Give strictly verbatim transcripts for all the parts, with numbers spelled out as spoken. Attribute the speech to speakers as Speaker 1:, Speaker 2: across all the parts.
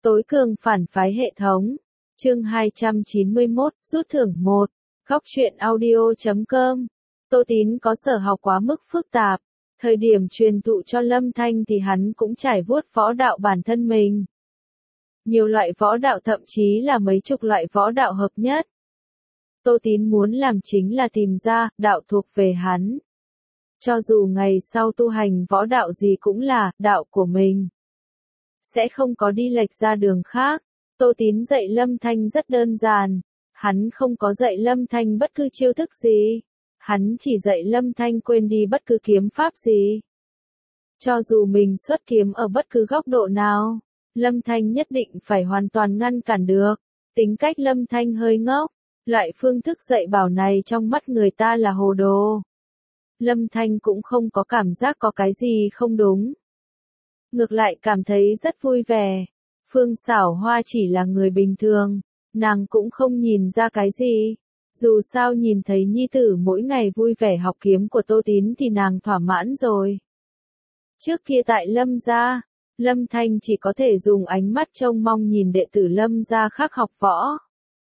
Speaker 1: Tối cường phản phái hệ thống. Chương hai trăm chín mươi mốt, rút thưởng một. Góc truyện audio chấm com. Tô Tín có sở học quá mức phức tạp. Thời điểm truyền thụ cho Lâm Thanh thì hắn cũng trải vuốt võ đạo bản thân mình. Nhiều loại võ đạo, thậm chí là mấy chục loại võ đạo hợp nhất. Tô Tín muốn làm chính là tìm ra đạo thuộc về hắn. Cho dù ngày sau tu hành võ đạo gì cũng là đạo của mình. Sẽ không có đi lệch ra đường khác. Tô Tín dạy Lâm Thanh rất đơn giản. Hắn không có dạy Lâm Thanh bất cứ chiêu thức gì. Hắn chỉ dạy Lâm Thanh quên đi bất cứ kiếm pháp gì. Cho dù mình xuất kiếm ở bất cứ góc độ nào, Lâm Thanh nhất định phải hoàn toàn ngăn cản được. Tính cách Lâm Thanh hơi ngốc. Loại phương thức dạy bảo này trong mắt người ta là hồ đồ. Lâm Thanh cũng không có cảm giác có cái gì không đúng. Ngược lại cảm thấy rất vui vẻ. Phương Xảo Hoa chỉ là người bình thường, nàng cũng không nhìn ra cái gì. Dù sao nhìn thấy nhi tử mỗi ngày vui vẻ học kiếm của Tô Tín thì nàng thỏa mãn rồi. Trước kia tại Lâm gia, Lâm Thanh chỉ có thể dùng ánh mắt trông mong nhìn đệ tử Lâm gia khác học võ.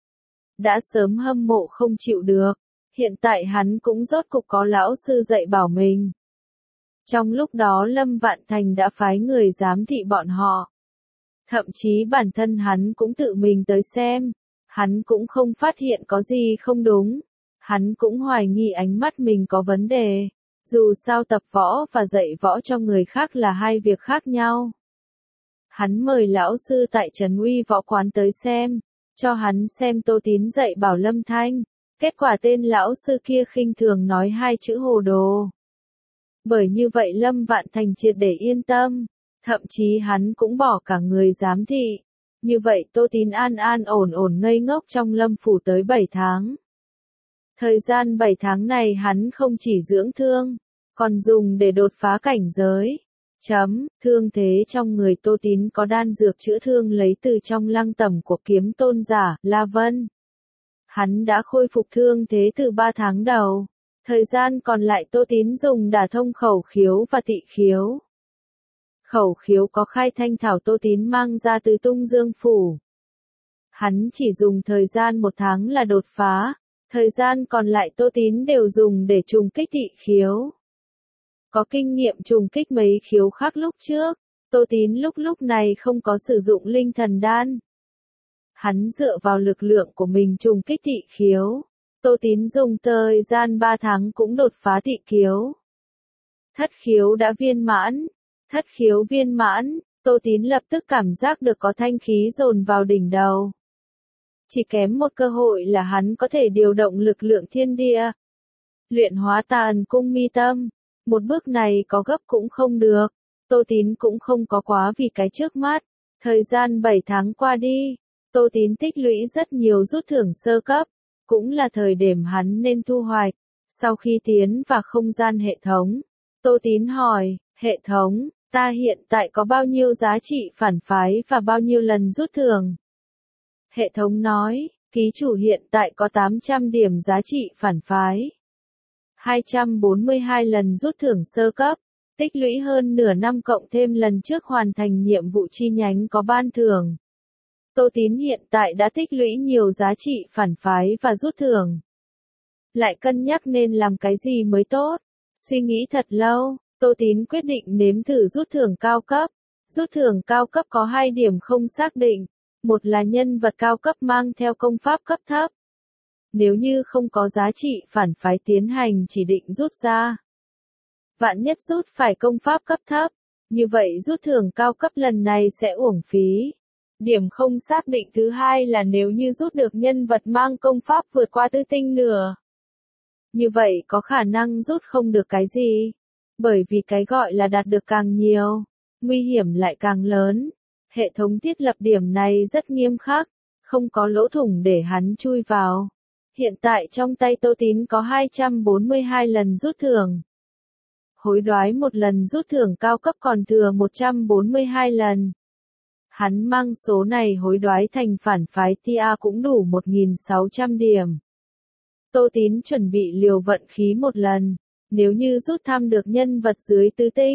Speaker 1: Đã sớm hâm mộ không chịu được, hiện tại hắn cũng rốt cục có lão sư dạy bảo mình. Trong lúc đó Lâm Vạn Thành đã phái người giám thị bọn họ. Thậm chí bản thân hắn cũng tự mình tới xem, hắn cũng không phát hiện có gì không đúng. Hắn cũng hoài nghi ánh mắt mình có vấn đề. Dù sao tập võ và dạy võ cho người khác là hai việc khác nhau. Hắn mời lão sư tại Trấn Uy Võ Quán tới xem, cho hắn xem Tô Tín dạy bảo Lâm Thanh. Kết quả tên lão sư kia khinh thường nói hai chữ hồ đồ. Bởi như vậy Lâm Vạn Thành triệt để yên tâm, thậm chí hắn cũng bỏ cả người giám thị. Như vậy Tô Tín an an ổn ổn ngây ngốc trong Lâm phủ tới bảy tháng. Thời gian bảy tháng này hắn không chỉ dưỡng thương, còn dùng để đột phá cảnh giới. Chấm, thương thế trong người Tô Tín có đan dược chữa thương lấy từ trong lăng tẩm của kiếm tôn giả, La Vân. Hắn đã khôi phục thương thế từ ba tháng đầu. Thời gian còn lại Tô Tín dùng đả thông khẩu khiếu và tị khiếu. Khẩu khiếu có khai thanh thảo Tô Tín mang ra từ Tung Dương phủ. Hắn chỉ dùng thời gian một tháng là đột phá. Thời gian còn lại Tô Tín đều dùng để trùng kích tị khiếu. Có kinh nghiệm trùng kích mấy khiếu khác lúc trước, Tô Tín lúc lúc này không có sử dụng linh thần đan. Hắn dựa vào lực lượng của mình trùng kích tị khiếu. Tô Tín dùng thời gian ba tháng cũng đột phá tị khiếu. Thất khiếu đã viên mãn. Thất khiếu viên mãn, Tô Tín lập tức cảm giác được có thanh khí dồn vào đỉnh đầu. Chỉ kém một cơ hội là hắn có thể điều động lực lượng thiên địa. Luyện hóa tàn cung mi tâm. Một bước này có gấp cũng không được. Tô Tín cũng không có quá vì cái trước mắt. Thời gian bảy tháng qua đi, Tô Tín tích lũy rất nhiều rút thưởng sơ cấp. Cũng là thời điểm hắn nên thu hoạch. Sau khi tiến vào không gian hệ thống, Tô Tín hỏi, hệ thống, ta hiện tại có bao nhiêu giá trị phản phái và bao nhiêu lần rút thưởng? Hệ thống nói, ký chủ hiện tại có tám trăm điểm giá trị phản phái. hai trăm bốn mươi hai lần rút thưởng sơ cấp, tích lũy hơn nửa năm cộng thêm lần trước hoàn thành nhiệm vụ chi nhánh có ban thưởng. Tô Tín hiện tại đã tích lũy nhiều giá trị phản phái và rút thưởng. Lại cân nhắc nên làm cái gì mới tốt. Suy nghĩ thật lâu, Tô Tín quyết định nếm thử rút thưởng cao cấp. Rút thưởng cao cấp có hai điểm không xác định. Một là nhân vật cao cấp mang theo công pháp cấp thấp. Nếu như không có giá trị phản phái tiến hành chỉ định rút ra. Vạn nhất rút phải công pháp cấp thấp. Như vậy rút thưởng cao cấp lần này sẽ uổng phí. Điểm không xác định thứ hai là nếu như rút được nhân vật mang công pháp vượt qua tứ tinh nửa. Như vậy có khả năng rút không được cái gì. Bởi vì cái gọi là đạt được càng nhiều, nguy hiểm lại càng lớn. Hệ thống thiết lập điểm này rất nghiêm khắc, không có lỗ thủng để hắn chui vào. Hiện tại trong tay Tô Tín có hai trăm bốn mươi hai lần rút thưởng. Hối đoái một lần rút thưởng cao cấp còn thừa một trăm bốn mươi hai lần. Hắn mang số này hối đoái thành phản phái tia cũng đủ một nghìn sáu trăm điểm. Tô Tín chuẩn bị liều vận khí một lần. Nếu như rút thăm được nhân vật dưới tứ tinh,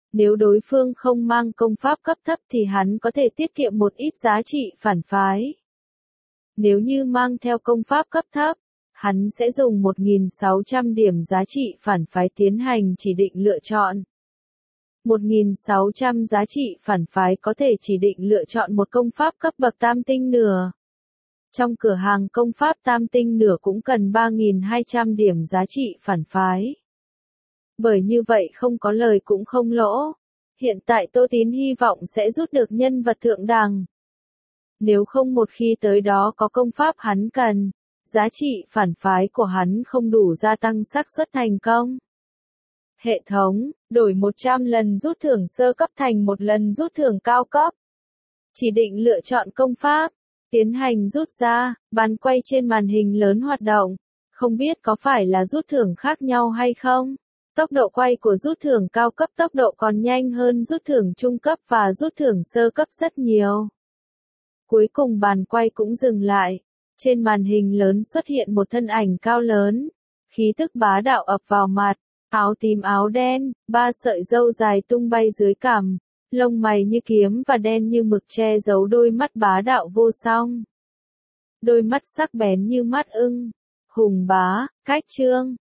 Speaker 1: Nếu đối phương không mang công pháp cấp thấp thì hắn có thể tiết kiệm một ít giá trị phản phái. Nếu như mang theo công pháp cấp thấp, hắn sẽ dùng một nghìn sáu trăm điểm giá trị phản phái tiến hành chỉ định lựa chọn. một nghìn sáu trăm giá trị phản phái có thể chỉ định lựa chọn một công pháp cấp bậc tam tinh nửa. Trong cửa hàng công pháp tam tinh nửa cũng cần ba nghìn hai trăm điểm giá trị phản phái. Bởi như vậy không có lời cũng không lỗ. Hiện tại Tô Tín hy vọng sẽ rút được nhân vật thượng đẳng. Nếu không một khi tới đó có công pháp hắn cần, giá trị phản phái của hắn không đủ gia tăng xác suất thành công. Hệ thống, đổi một trăm lần rút thưởng sơ cấp thành một lần rút thưởng cao cấp. Chỉ định lựa chọn công pháp, tiến hành rút ra, bàn quay trên màn hình lớn hoạt động. Không biết có phải là rút thưởng khác nhau hay không? Tốc độ quay của rút thưởng cao cấp tốc độ còn nhanh hơn rút thưởng trung cấp và rút thưởng sơ cấp rất nhiều. Cuối cùng bàn quay cũng dừng lại. Trên màn hình lớn xuất hiện một thân ảnh cao lớn. Khí tức bá đạo ập vào mặt. Áo tím áo đen, ba sợi râu dài tung bay dưới cằm. Lông mày như kiếm và đen như mực che giấu đôi mắt bá đạo vô song. Đôi mắt sắc bén như mắt ưng. Hùng bá, cách trương.